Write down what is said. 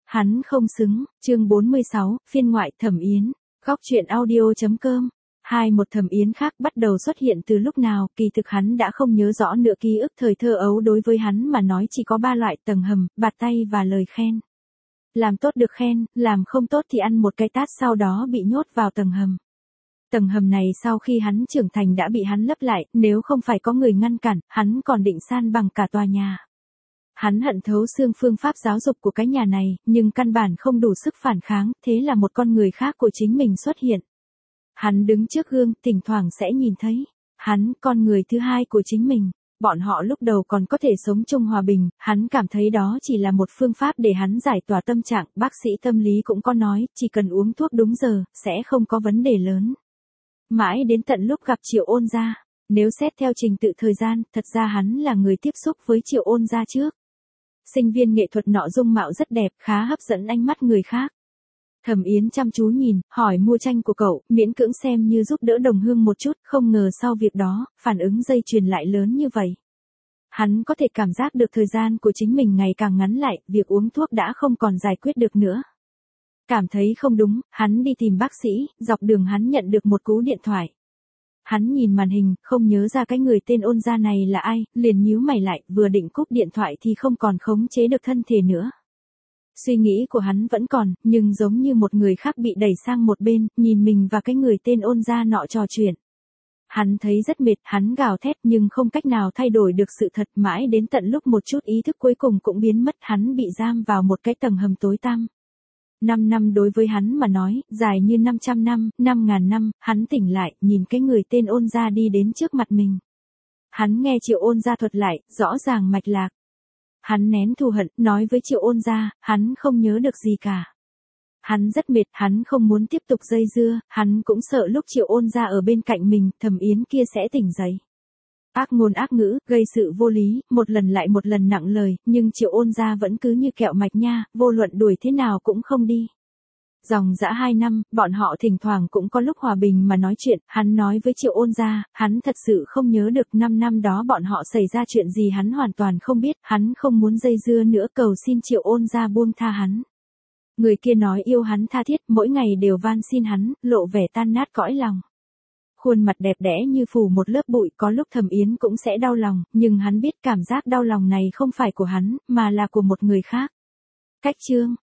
Hắn không xứng, chương 46, phiên ngoại Thẩm Yến, góc truyện audio.com. Một Thẩm Yến khác bắt đầu xuất hiện từ lúc nào, kỳ thực hắn đã không nhớ rõ nữa. Ký ức thời thơ ấu đối với hắn mà nói chỉ có 3 loại: tầng hầm, bạt tay và lời khen. Làm tốt được khen, làm không tốt thì ăn một cái tát, sau đó bị nhốt vào tầng hầm. Tầng hầm này sau khi hắn trưởng thành đã bị hắn lấp lại, nếu không phải có người ngăn cản, hắn còn định san bằng cả tòa nhà. Hắn hận thấu xương phương pháp giáo dục của cái nhà này, nhưng căn bản không đủ sức phản kháng, thế là một con người khác của chính mình xuất hiện. Hắn đứng trước gương, thỉnh thoảng sẽ nhìn thấy hắn, con người thứ hai của chính mình. Bọn họ lúc đầu còn có thể sống chung hòa bình, hắn cảm thấy đó chỉ là một phương pháp để hắn giải tỏa tâm trạng. Bác sĩ tâm lý cũng có nói, chỉ cần uống thuốc đúng giờ, sẽ không có vấn đề lớn. Mãi đến tận lúc gặp Triệu Ôn Gia, nếu xét theo trình tự thời gian, thật ra hắn là người tiếp xúc với Triệu Ôn Gia trước. Sinh viên nghệ thuật nọ dung mạo rất đẹp, khá hấp dẫn ánh mắt người khác. Thẩm Yến chăm chú nhìn, hỏi mua tranh của cậu, miễn cưỡng xem như giúp đỡ đồng hương một chút, không ngờ sau việc đó, phản ứng dây chuyền lại lớn như vậy. Hắn có thể cảm giác được thời gian của chính mình ngày càng ngắn lại, việc uống thuốc đã không còn giải quyết được nữa. Cảm thấy không đúng, hắn đi tìm bác sĩ, dọc đường hắn nhận được một cú điện thoại. Hắn nhìn màn hình, không nhớ ra cái người tên Ôn Gia này là ai, liền nhíu mày lại, vừa định cúp điện thoại thì không còn khống chế được thân thể nữa. Suy nghĩ của hắn vẫn còn, nhưng giống như một người khác bị đẩy sang một bên, nhìn mình và cái người tên Ôn Gia nọ trò chuyện. Hắn thấy rất mệt, hắn gào thét nhưng không cách nào thay đổi được sự thật, mãi đến tận lúc một chút ý thức cuối cùng cũng biến mất, hắn bị giam vào một cái tầng hầm tối tăm. 5 năm đối với hắn mà nói, dài như 500 năm, 5.000 năm, hắn tỉnh lại, nhìn cái người tên Ôn Gia đi đến trước mặt mình. Hắn nghe Triệu Ôn Gia thuật lại, rõ ràng mạch lạc. Hắn nén thù hận, nói với Triệu Ôn Gia, hắn không nhớ được gì cả. Hắn rất mệt, hắn không muốn tiếp tục dây dưa, hắn cũng sợ lúc Triệu Ôn Gia ở bên cạnh mình, Thẩm Yến kia sẽ tỉnh dậy. Ác ngôn ác ngữ, gây sự vô lý, một lần lại một lần nặng lời, nhưng Triệu Ôn Gia vẫn cứ như kẹo mạch nha, vô luận đuổi thế nào cũng không đi. Dòng dã 2 năm, bọn họ thỉnh thoảng cũng có lúc hòa bình mà nói chuyện, hắn nói với Triệu Ôn Gia, hắn thật sự không nhớ được 5 năm đó bọn họ xảy ra chuyện gì, hắn hoàn toàn không biết, hắn không muốn dây dưa nữa, cầu xin Triệu Ôn Gia buông tha hắn. Người kia nói yêu hắn tha thiết, mỗi ngày đều van xin hắn, lộ vẻ tan nát cõi lòng. Khuôn mặt đẹp đẽ như phủ một lớp bụi, có lúc Thẩm Yến cũng sẽ đau lòng, nhưng hắn biết cảm giác đau lòng này không phải của hắn, mà là của một người khác. Cách chương